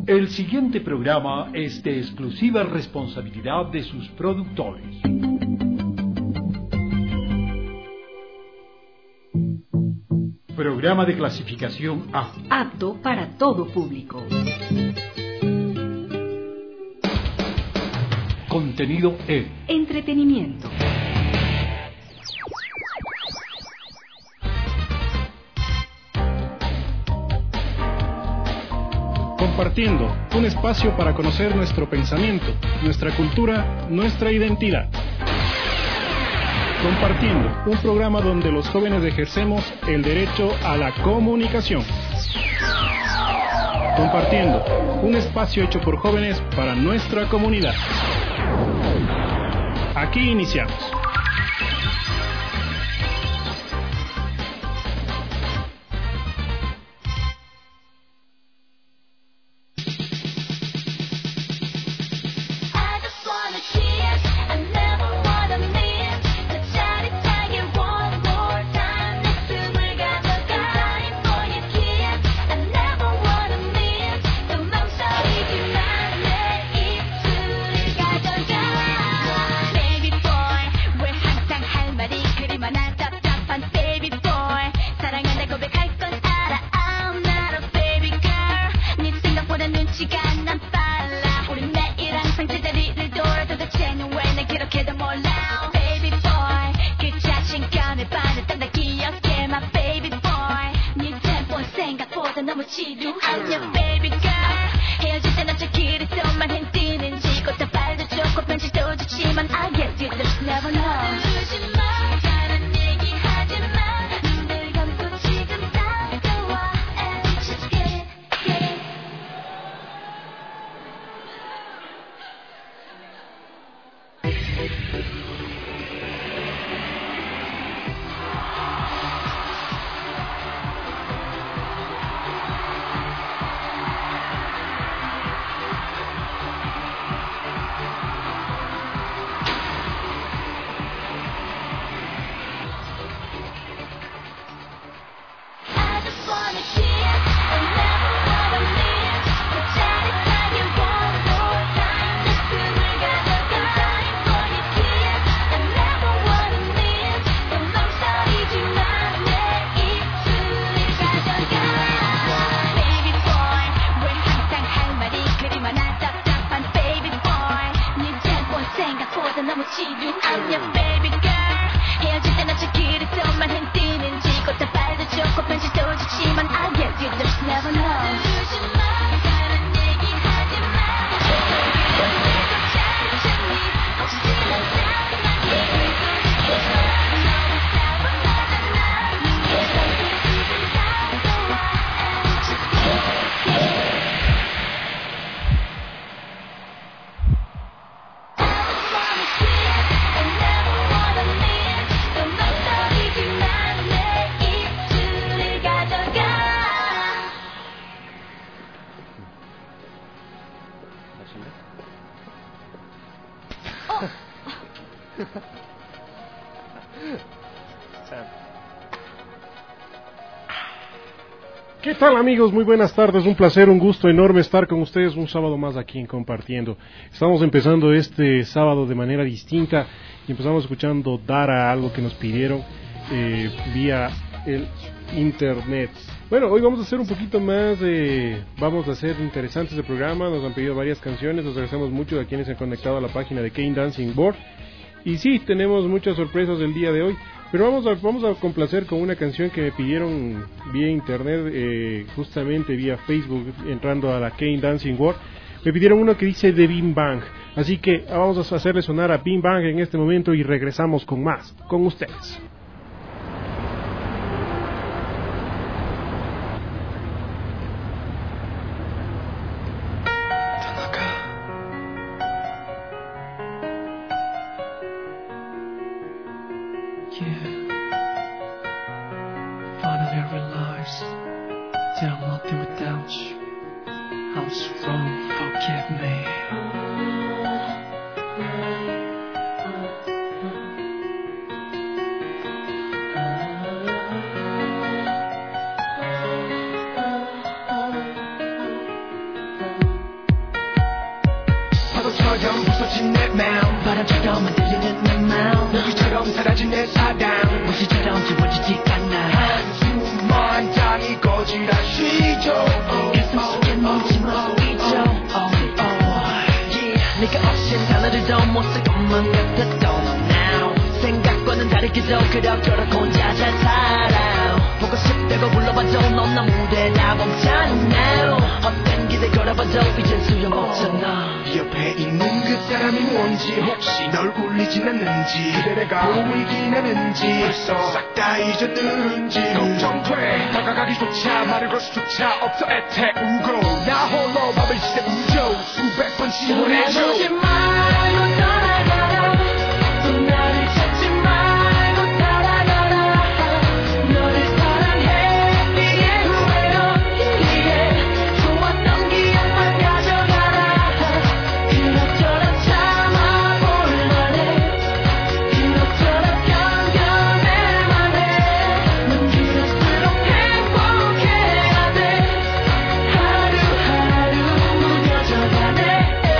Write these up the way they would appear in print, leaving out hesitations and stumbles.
El siguiente programa es de exclusiva responsabilidad de sus productores. Programa de clasificación A. Apto para todo público. Contenido E. Entretenimiento. Compartiendo, un espacio para conocer nuestro pensamiento, nuestra cultura, nuestra identidad. Compartiendo, un programa donde los jóvenes ejercemos el derecho a la comunicación. Compartiendo, un espacio hecho por jóvenes para nuestra comunidad. Aquí iniciamos. ¿Qué tal, amigos? Muy buenas tardes, un placer, un gusto enorme estar con ustedes un sábado más aquí en Compartiendo. Estamos empezando este sábado de manera distinta y empezamos escuchando Dara, algo que nos pidieron vía el internet. Bueno, hoy vamos a hacer un poquito más, vamos a hacer interesantes el programa, nos han pedido varias canciones, nos agradecemos mucho a quienes se han conectado a la página de Kane Dancing Board. Y sí, tenemos muchas sorpresas el día de hoy. Pero vamos a complacer con una canción que me pidieron vía internet, justamente vía Facebook, entrando a la Kane Dancing World. Me pidieron uno que dice de Bing Bang. Así que vamos a hacerle sonar a Bing Bang en este momento y regresamos con más, con ustedes. 소리로만 들리는 내 마음 여기처럼 사라진 내 사랑 무시처럼 지워지지가 않아 한숨만 잠이 거지라 쉬죠 가슴 속에 멈춤을 잊어 네가 없인 하늘도 못 살 것만 같았던 now 생각과는 다르게도 그럭저럭 혼자 잘 살아 보고 싶다고 불러봐도 넌 나 무대다 멈춰 헛된 기대 걸어봐도 이젠 소용없잖아 옆에 있는 그 사람이 뭔지 혹시 널 울리진 않는지 그대 내가 보이긴 하는지 벌써 싹 다 잊었는지 걱정돼 다가가기조차 말을 걸 수조차 없어 애태우고 나 홀로 밤을 새우죠 수백 번 지원해줘 보지 말고 떠나가라 또 나를 찾지 말고 따라가라 너를 사랑해 이게 후회로 이게 좋았던 기억만 가져가라 그럭저럭 참아볼만해 그럭저럭 견뎌낼만해 넌 길을수록 행복해야 돼 하루하루 무뎌져가네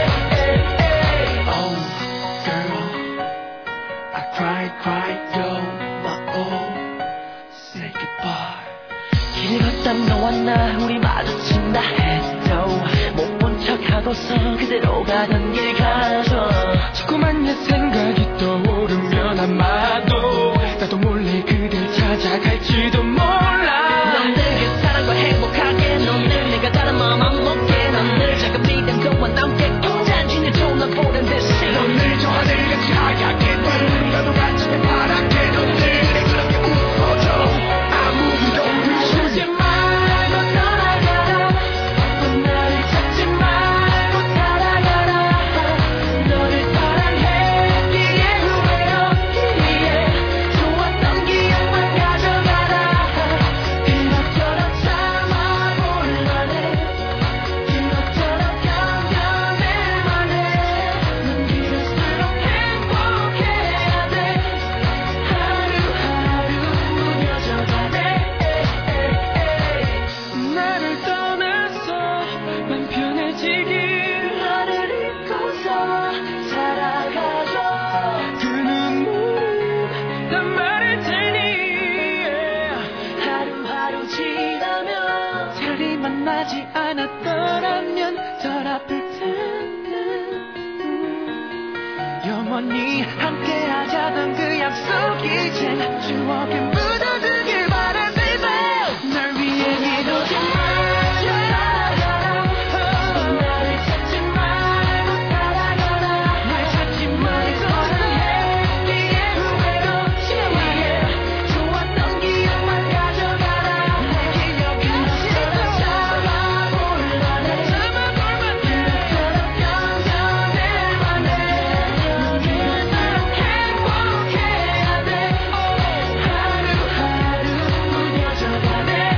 Oh girl I cry yo my all say goodbye 길 걷다 너와 나 우리 마주친다 해도 못 본 척하고서 그대로 가던 길 가죠 자꾸만 옛 생각이 떠오르면 아마도 나도 몰래 그댈 찾아갈지도 몰라 넌 늘 그 사랑과 행복하게 넌 늘 내가 다른 마음 안 먹게 넌 늘 작은 미련 그와 남게 인자진을 존나 보는 듯이 넌 늘 저 하늘같이 하얗게 늘 나도 같이 파랗게 넌 늘 그렇게 웃어줘 아무도 보지 말고 떠나가라 또 나를 찾지 말고 따라가라 너를 사랑해 이게 후회로 이게 좋았던 기억만 가져가라 그럭저럭 참아볼만해 그럭저럭 견뎌낼만해 넌 길을수록 행복해야 돼 하루하루 무뎌져가네 나를 떠나서 맘 편해지길 나를 잊고서 살아가줘 그 눈물은 다 말할 테니 하루하루 지나면 차라리 만나지 않았더라면 덜 아플 텐데 영원히 함께 하자던 그 약속 이젠 추억에 묻어두길 바래 baby 날 위해 미루지 말아가라 나를 찾지 말고 따라가라 날 찾지 말고 사랑해 이게 후회로 이게 좋았던 기억만 가져가라 내 기억은 아직도 참아볼만해 그럭저럭 견뎌낼만해 넌 길을수록 행복해야 돼 하루하루 무뎌져가네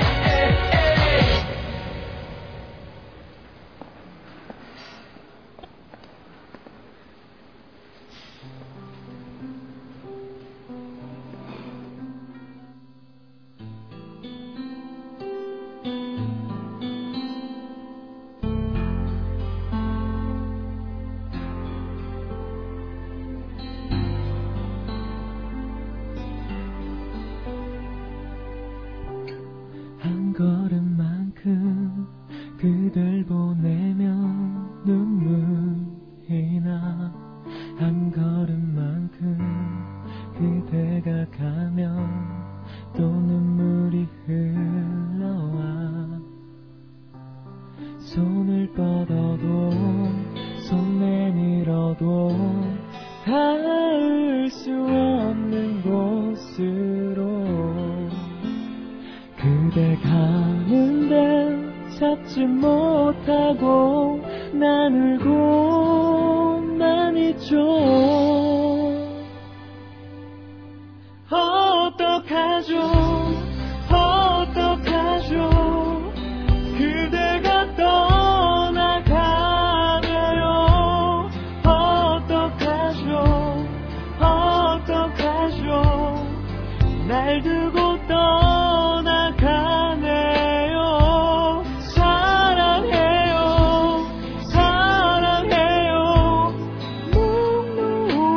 한 걸음만큼 그댈 보내면 눈물이 나 한 걸음만큼 그대가 가면 또 눈물이 흘러와 손을 뻗어도 손 내밀어도 닿을 수 없는 곳으로 그대 가는데 찾지 못하고 난 울고만 있죠 어떡하죠 어떡하죠 그대가 떠나가네요 어떡하죠 어떡하죠 날 두고 떠나가네요 사랑해요 사랑해요 묵묵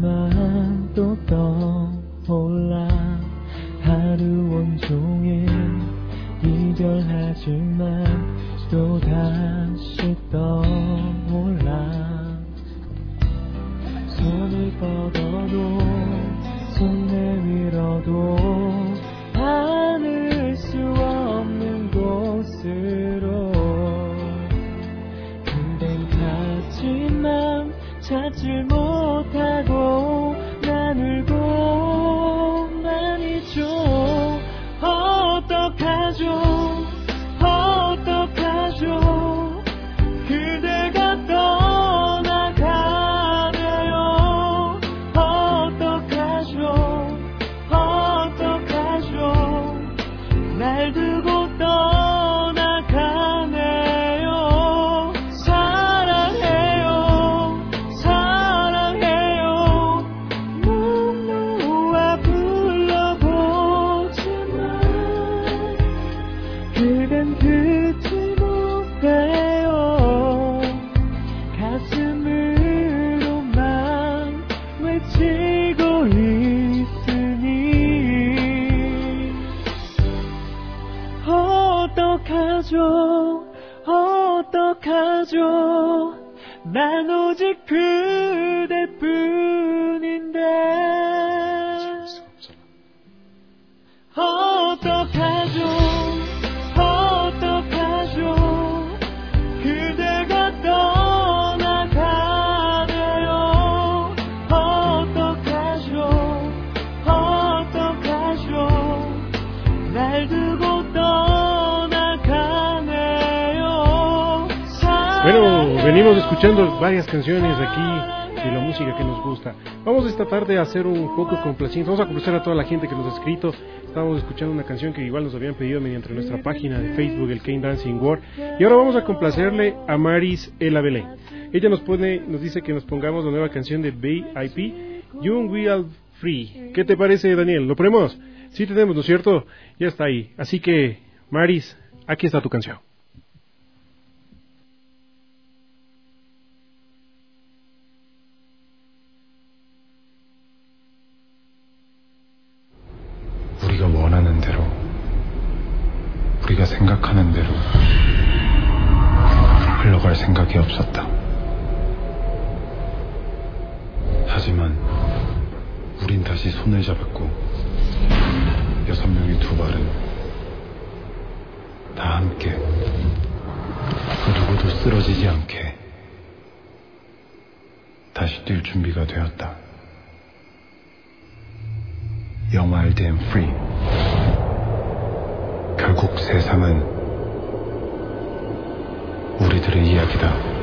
하지만 또 떠올라 하루 온종일 이별하지만 또 다시 떠올라 손을 뻗어도 손 내밀어도 닿을 수 없는 곳으로 그댄 가지만 찾질 못하고 난 울고만 있죠. 어떡하죠 어떡하죠 그대가 떠나가네요. 어떡하죠 어떡하죠 날 두고 떠나가네요. 사랑해요 사랑해요 못 놓아 불러보지만 그댄 듣지 못해요. 가슴으로만 외치고 있으니 어떡하죠 어떡하죠 난 오직 그대뿐인데 어떡하죠 어떡하죠 그대가 떠나가네요. 어떡하죠 어떡하죠 날 두고 떠나가네요. Bueno, venimos escuchando varias canciones aquí de la música que nos gusta. Vamos esta tarde a hacer un poco complacientes. Vamos a complacer a toda la gente que nos ha escrito. Estamos escuchando una canción que igual nos habían pedido mediante nuestra página de Facebook, el Kane Dancing World. Y ahora vamos a complacerle a Maris Ela Belén. Ella nos dice que nos pongamos la nueva canción de BIP, Young We Are Free. ¿Qué te parece, Daniel? ¿Lo ponemos? Sí tenemos, ¿no es cierto? Ya está ahí. Así que, Maris, aquí está tu canción. 우리가 원하는 대로, 우리가 생각하는 대로 흘러갈 생각이 없었다. 하지만 우린 다시 손을 잡았고 6명의 두 발은 다 함께 그 누구도 쓰러지지 않게 다시 뛸 준비가 되었다. Young, Wild and Free. 결국 세상은 우리들의 이야기다.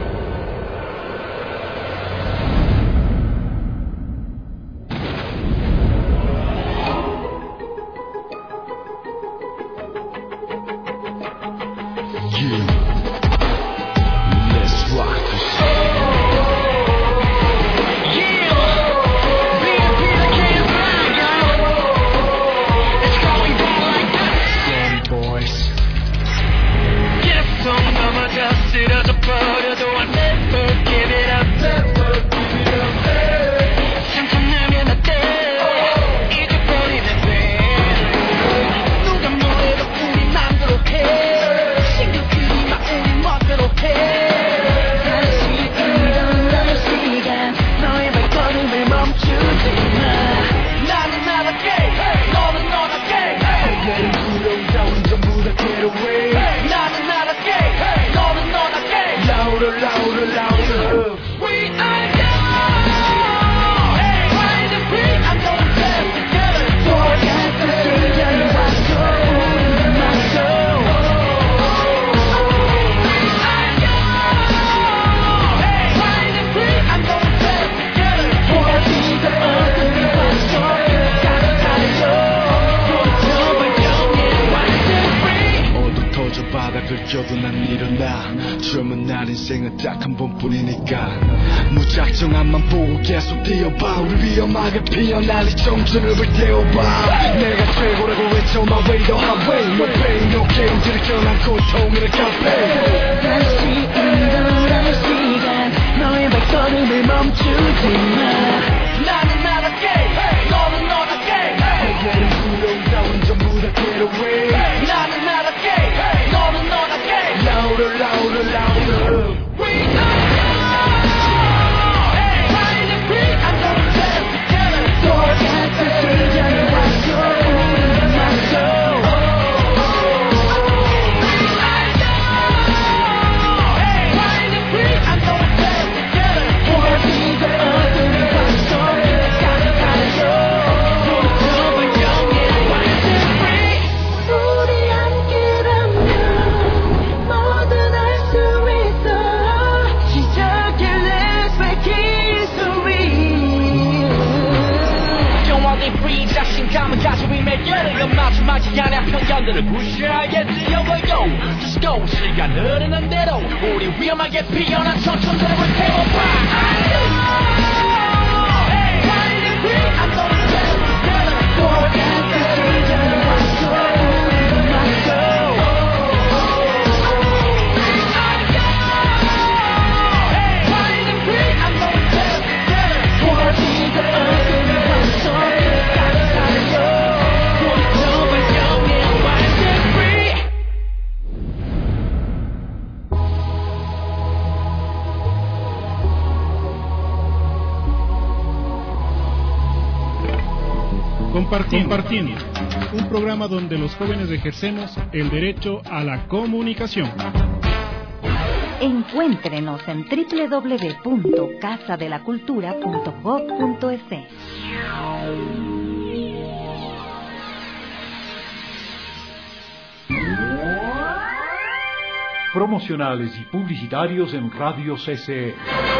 느껴도 난 일어나 젊은 날 인생은 딱 한 번뿐이니까 무작정함만 보고 계속 뛰어봐 우리 위험하게 피어날리 청춘을 불태워봐 내가 최고라고 외쳐 My way the highway No pain no gain 들이켜난 고통을 카페 다시 일어날 시간 너의 발걸음을 멈추지 마 나는 Fighting free 자신감을 가지고 매여를 마주하지 않아 편견들을 무시하게 뛰어버려 Just go 시간 흐르는 대로 우리 위험하게 피어난 천천들을 태워봐 Fighting free I'm gonna tell you For that Compartiendo, un programa donde los jóvenes ejercemos el derecho a la comunicación. Encuéntrenos en www.casadelacultura.gov.es. Promocionales y publicitarios en Radio CCE.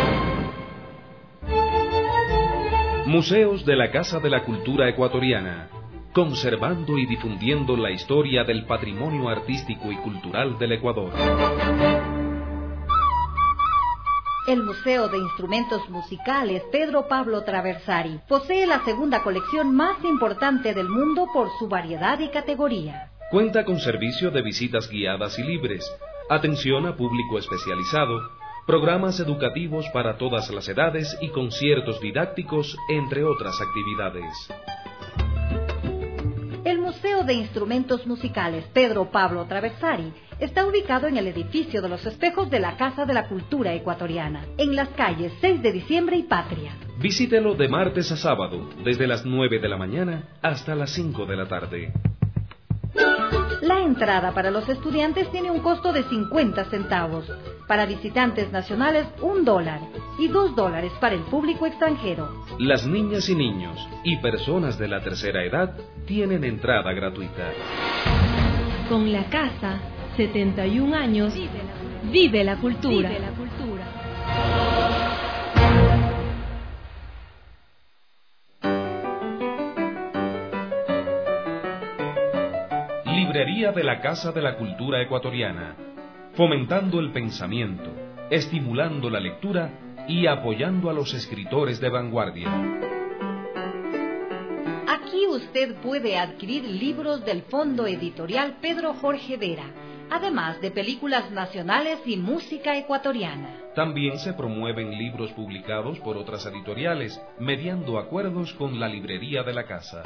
Museos de la Casa de la Cultura Ecuatoriana, conservando y difundiendo la historia del patrimonio artístico y cultural del Ecuador. El Museo de Instrumentos Musicales Pedro Pablo Traversari posee la segunda colección más importante del mundo por su variedad y categoría. Cuenta con servicio de visitas guiadas y libres, atención a público especializado, programas educativos para todas las edades y conciertos didácticos, entre otras actividades. El Museo de Instrumentos Musicales Pedro Pablo Traversari está ubicado en el edificio de los espejos de la Casa de la Cultura Ecuatoriana, en las calles 6 de Diciembre y Patria. Visítelo de martes a sábado, desde las 9 de la mañana hasta las 5 de la tarde. La entrada para los estudiantes tiene un costo de 50 centavos, para visitantes nacionales $1 y $2 para el público extranjero. Las niñas y niños y personas de la tercera edad tienen entrada gratuita. Con la casa, 71 años, vive la cultura. Vive la cultura. Librería de la Casa de la Cultura Ecuatoriana, fomentando el pensamiento, estimulando la lectura y apoyando a los escritores de vanguardia. Aquí usted puede adquirir libros del Fondo Editorial Pedro Jorge Vera, además de películas nacionales y música ecuatoriana. También se promueven libros publicados por otras editoriales, mediando acuerdos con la Librería de la Casa.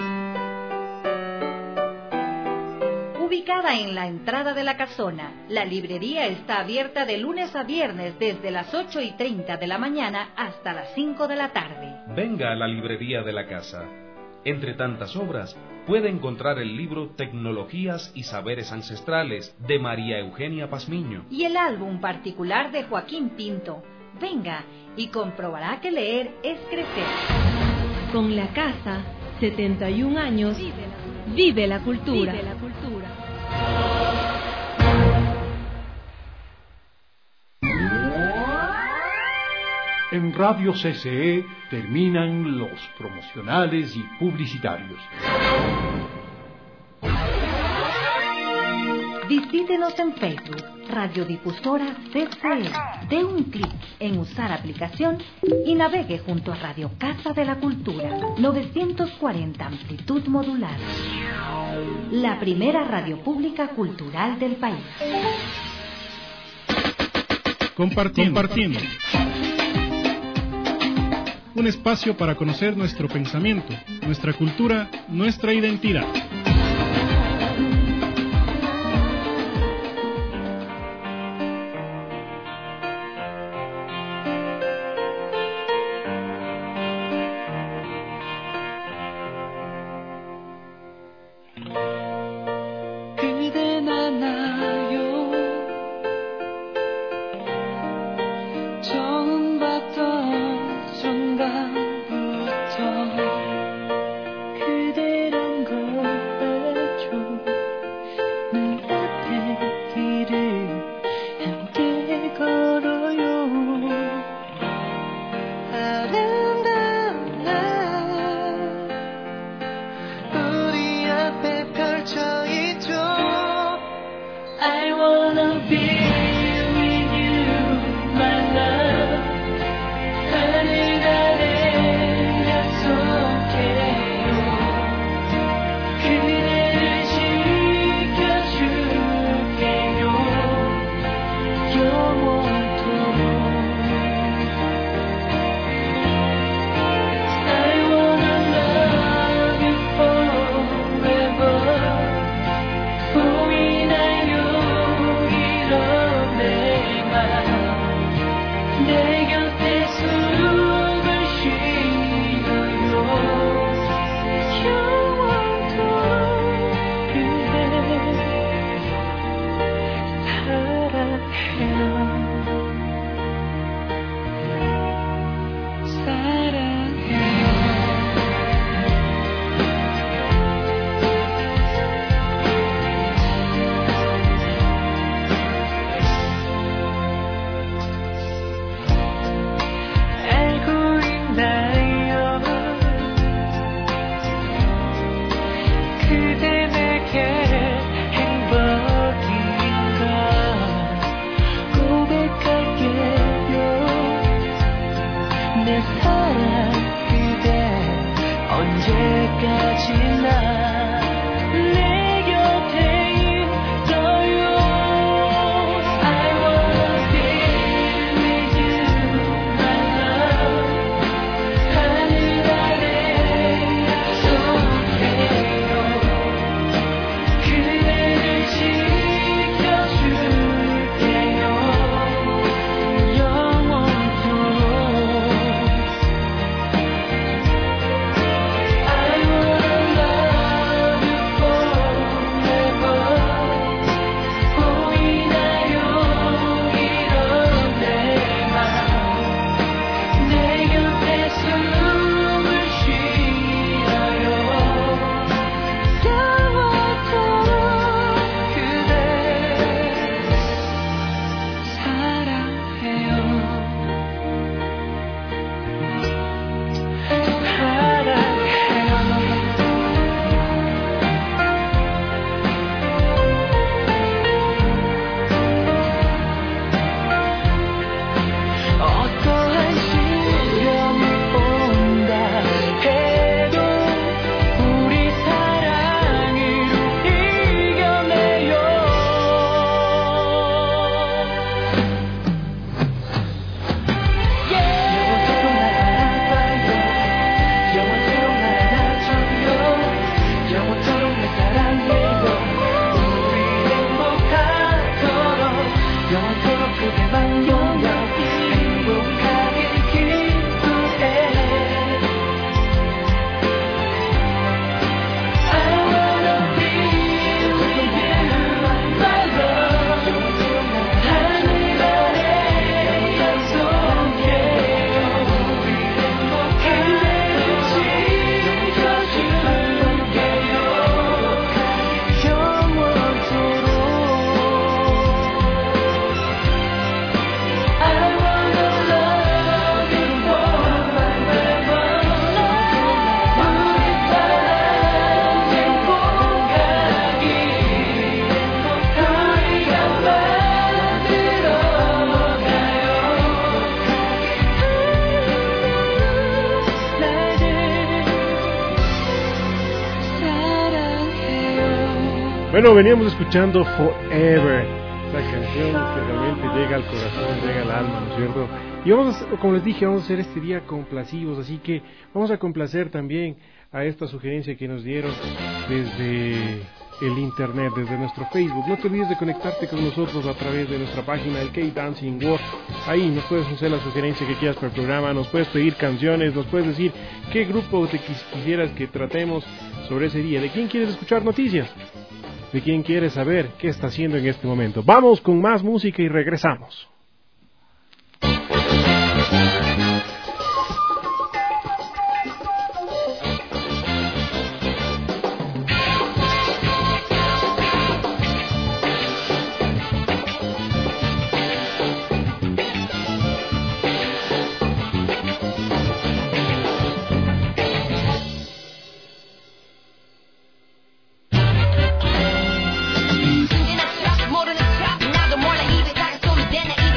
Ubicada en la entrada de la casona, la librería está abierta de lunes a viernes desde las 8:30 de la mañana hasta las 5 de la tarde. Venga a la Librería de la Casa. Entre tantas obras, puede encontrar el libro Tecnologías y Saberes Ancestrales de María Eugenia Pazmiño y el álbum particular de Joaquín Pinto. Venga y comprobará que leer es crecer. Con la casa, 71 años, vive la cultura. Vive la cultura. En Radio CCE terminan los promocionales y publicitarios. Visítenos en Facebook, Radiodifusora CCE. Dé un clic en usar aplicación y navegue junto a Radio Casa de la Cultura, 940 amplitud modular. La primera radio pública cultural del país. Compartiendo. Un espacio para conocer nuestro pensamiento, nuestra cultura, nuestra identidad. 순간부터 그대란 걸 언제까지나 내 곁에 있어요. I wanna be with you, my love. 하늘 아래 약속해요. 그대를 지켜줄게요. 영원토록. I wanna love you forever. 보이나요 이런 내 맘. 내 곁에 숨을 쉬어요. 영원토록 그대 사랑해요. 어떠한 시련이 온다 해도 우리 사랑으로 이겨내요. 영원토록 날 알아봐요. 영원토록 날 안아줘요. 영원토록 날 사랑해요. 우리 행복하도록 영원토록 그대만 영원히 행복하길 기도해. I wanna be with you, my love. 하늘 아래 약속해요. 그대를 지켜줄게요. 영원토록. I wanna love you forever. 우리 사랑 행복하길 우리가 만들어가요. 나를 사랑해요. Bueno, veníamos escuchando Forever, esta canción que realmente llega al corazón, llega al alma, ¿no es cierto? Y vamos a, como les dije, vamos a hacer este día complacivos, así que vamos a complacer también a esta sugerencia que nos dieron desde el internet, desde nuestro Facebook. No te olvides de conectarte con nosotros a través de nuestra página, el K-Dancing World. Ahí nos puedes hacer la sugerencia que quieras para el programa, nos puedes pedir canciones, nos puedes decir qué grupo te quisieras que tratemos sobre ese día, de quién quieres escuchar noticias, de quién quieres saber qué está haciendo en este momento. Vamos con más música y regresamos. 모르는 척 나도 몰라 입에 닿은 손이 되네.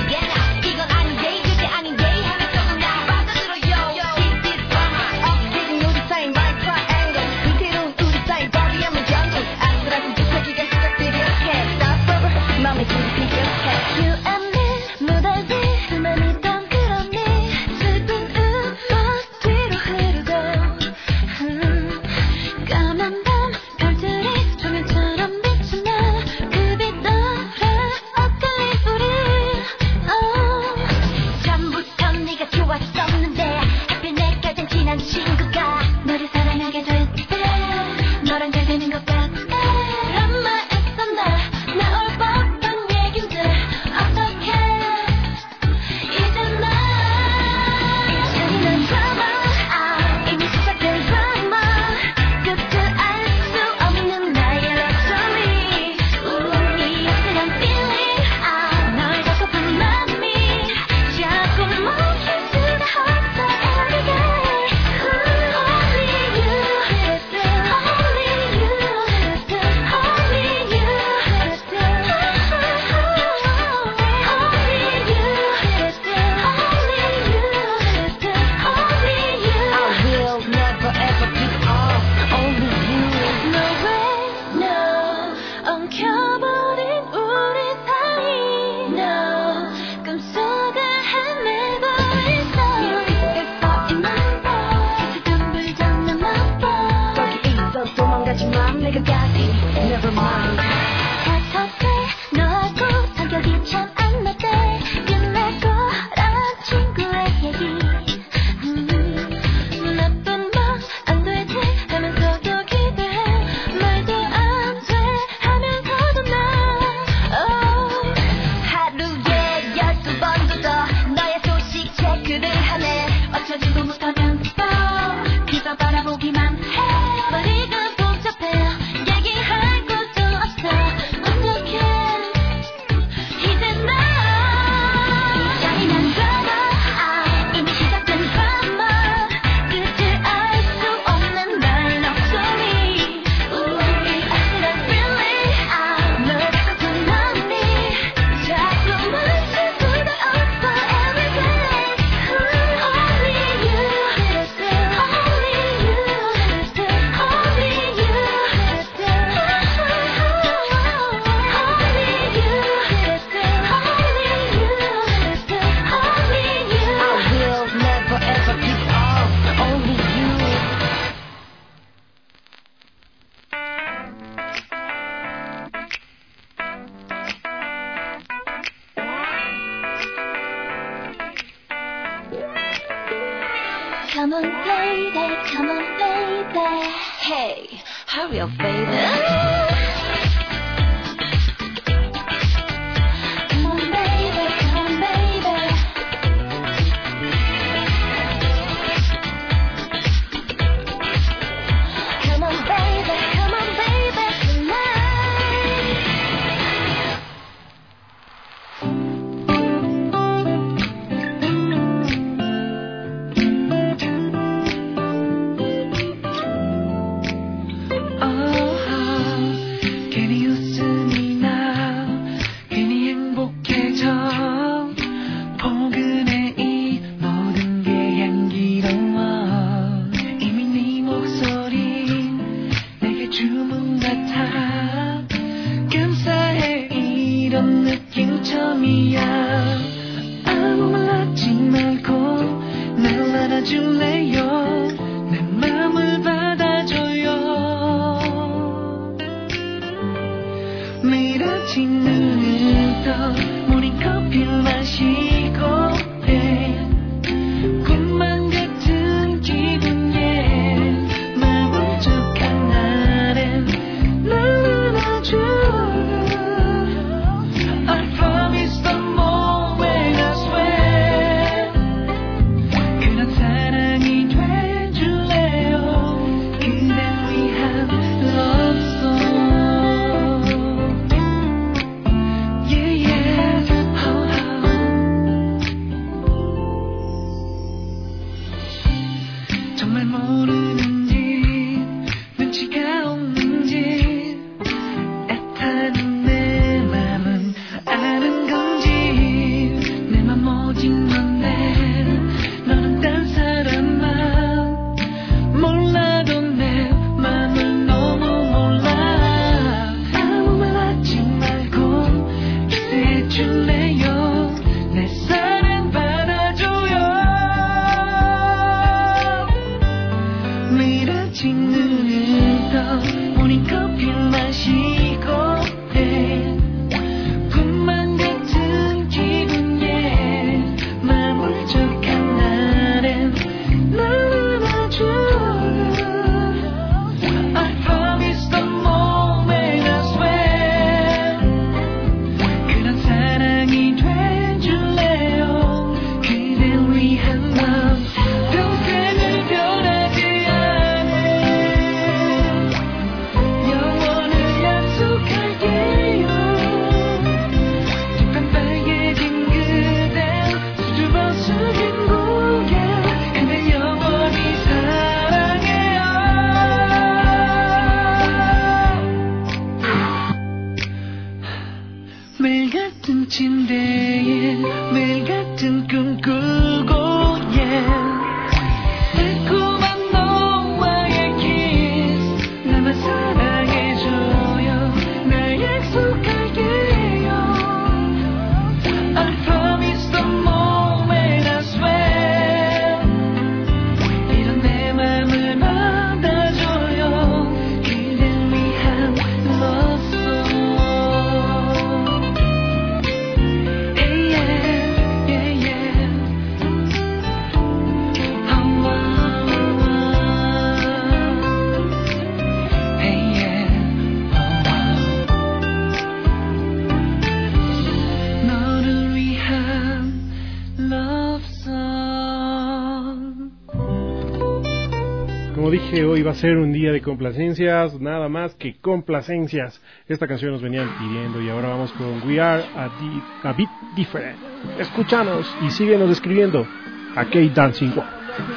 never mind. 다섯에 너하고 성격이 참 안 맞대. 끝날 거란 친구의 얘기. 나쁜 맘 안 되지 하면서도 기대해. 말도 안 돼 하면서도 나 하루에 12번도 더 너의 소식 체크를 하네. 어쩌지도 못하면 그저 바라보기만 해. 머리가 복잡해. 얘기할 것도 없어. 어떡해 이제 나 잔인한 드라마 이미 시작된 드라마. 끝을 알 수 없는 말 럭소리. I said really 널 자꾸 넌니 자꾸 말씀보다 없어 every day. Only you Come on, baby, come on, baby. Hey, hurry up, baby. Come on, baby, come on, baby. Come on, baby, tonight. Oh, dije, hoy va a ser un día de complacencias, nada más que complacencias. Esta canción nos venían pidiendo y ahora vamos con We Are a Bit Different. Escúchanos y síguenos escribiendo a K-Dancing World.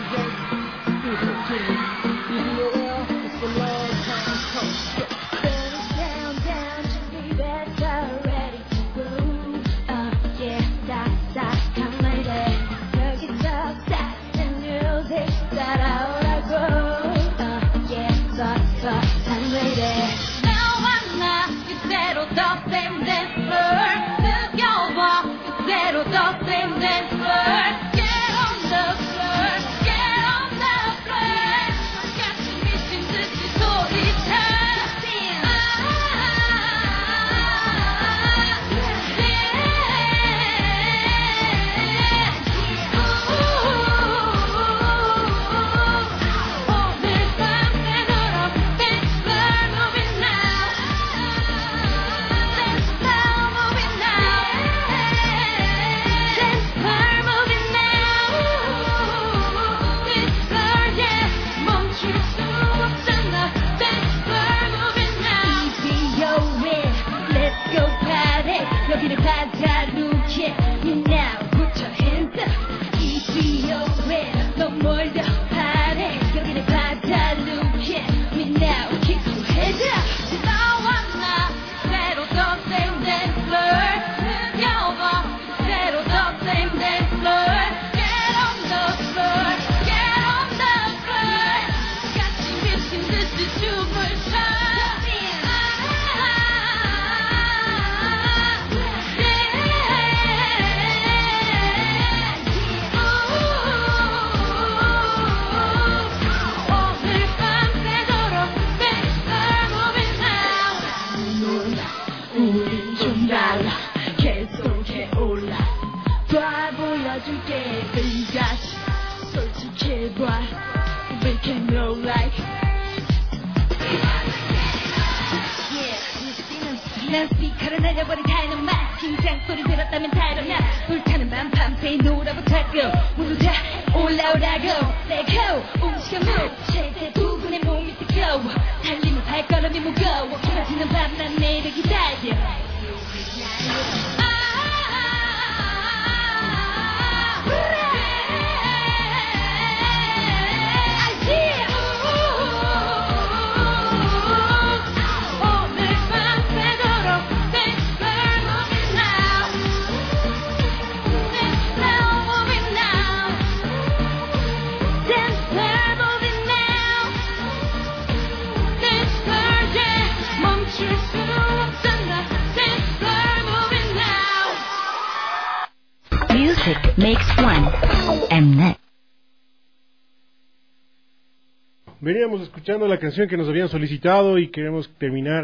Veníamos escuchando la canción que nos habían solicitado y queremos terminar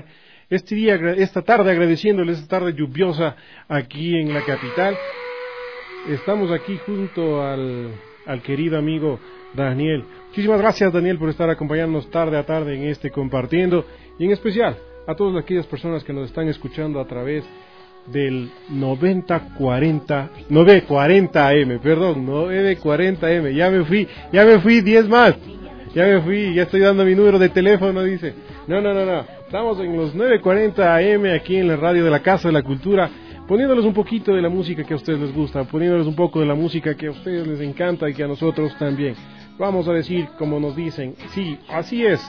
esta tarde agradeciéndoles, esta tarde lluviosa aquí en la capital. Estamos aquí junto al querido amigo Daniel. Muchísimas gracias, Daniel, por estar acompañándonos tarde a tarde en este compartiendo, y en especial a todas aquellas personas que nos están escuchando a través del 940 AM, perdón, 940 AM, ya me fui 10 más. Ya estoy dando mi número de teléfono, dice. No. Estamos en los 9:40 AM aquí en la radio de la Casa de la Cultura, poniéndoles un poquito de la música que a ustedes les gusta, poniéndoles un poco de la música que a ustedes les encanta y que a nosotros también. Vamos a decir como nos dicen, sí, así es,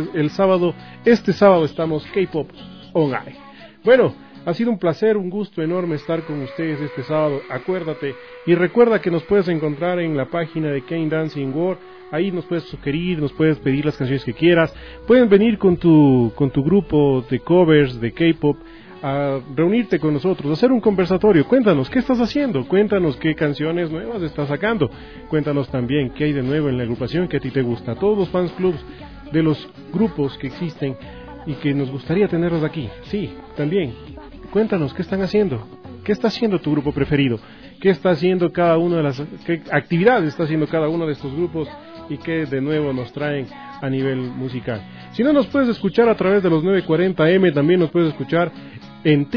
este sábado estamos K-Pop On Air. Bueno, ha sido un placer, un gusto enorme estar con ustedes este sábado. Acuérdate y recuerda que nos puedes encontrar en la página de K-Dancing World. Ahí nos puedes sugerir, nos puedes pedir las canciones que quieras. Pueden venir con tu grupo de covers de K-Pop a reunirte con nosotros, a hacer un conversatorio. Cuéntanos, ¿qué estás haciendo? Cuéntanos qué canciones nuevas estás sacando. Cuéntanos también qué hay de nuevo en la agrupación que a ti te gusta. Todos los fans clubs de los grupos que existen y que nos gustaría tenerlos aquí. Sí, también. Cuéntanos, ¿qué están haciendo? ¿Qué está haciendo tu grupo preferido? ¿Qué está haciendo qué actividades está haciendo cada uno de estos grupos y qué de nuevo nos traen a nivel musical? Si no nos puedes escuchar a través de los 940M, también nos puedes escuchar en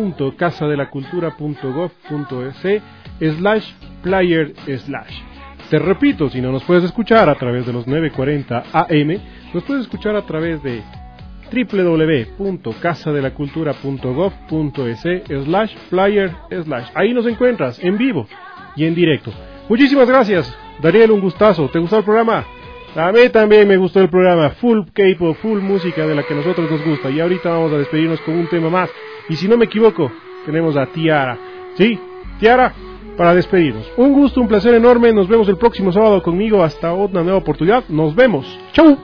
www.casadelacultura.gov.es/player/ Te repito, si no nos puedes escuchar a través de los 940 AM, nos puedes escuchar a través de www.casadelacultura.gov.es/flyer/. Ahí nos encuentras en vivo y en directo. Muchísimas gracias, Dariel, un gustazo. ¿Te gustó el programa? A mí también me gustó el programa. Full K-pop, full música de la que a nosotros nos gusta. Y ahorita vamos a despedirnos con un tema más. Y si no me equivoco, tenemos a Tiara. ¿Sí? Tiara, para despedirnos. Un gusto, un placer enorme. Nos vemos el próximo sábado conmigo. Hasta otra nueva oportunidad. Nos vemos. ¡Chau!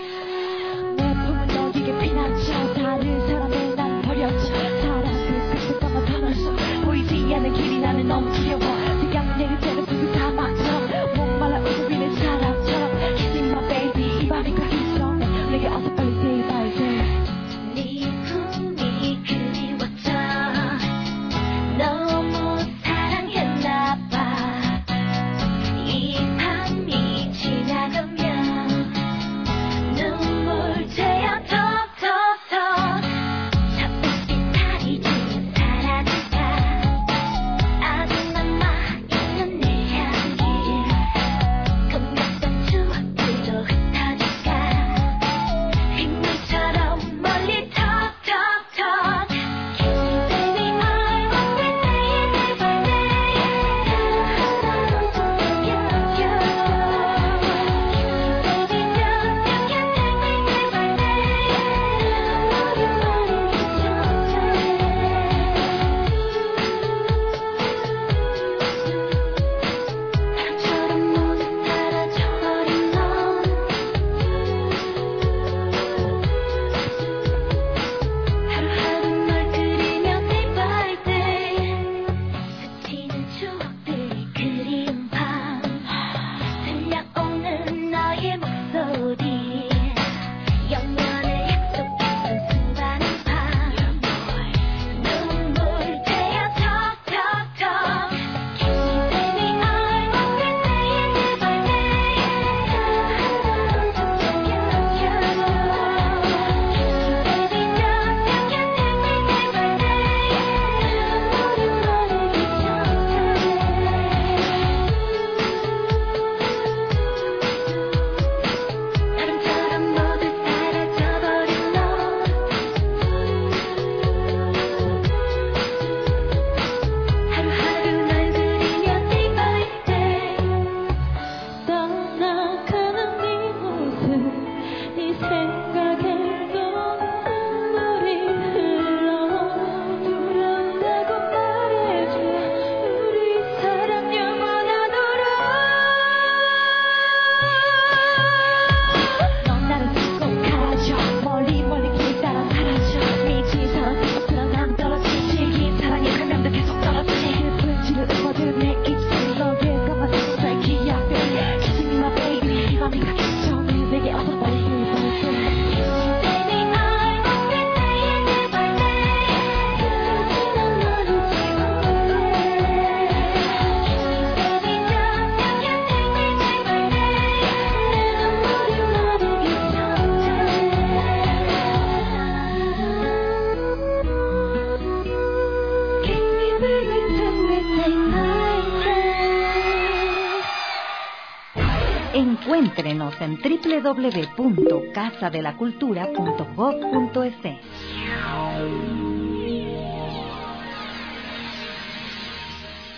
Encuéntrenos en www.casadelacultura.gov.es.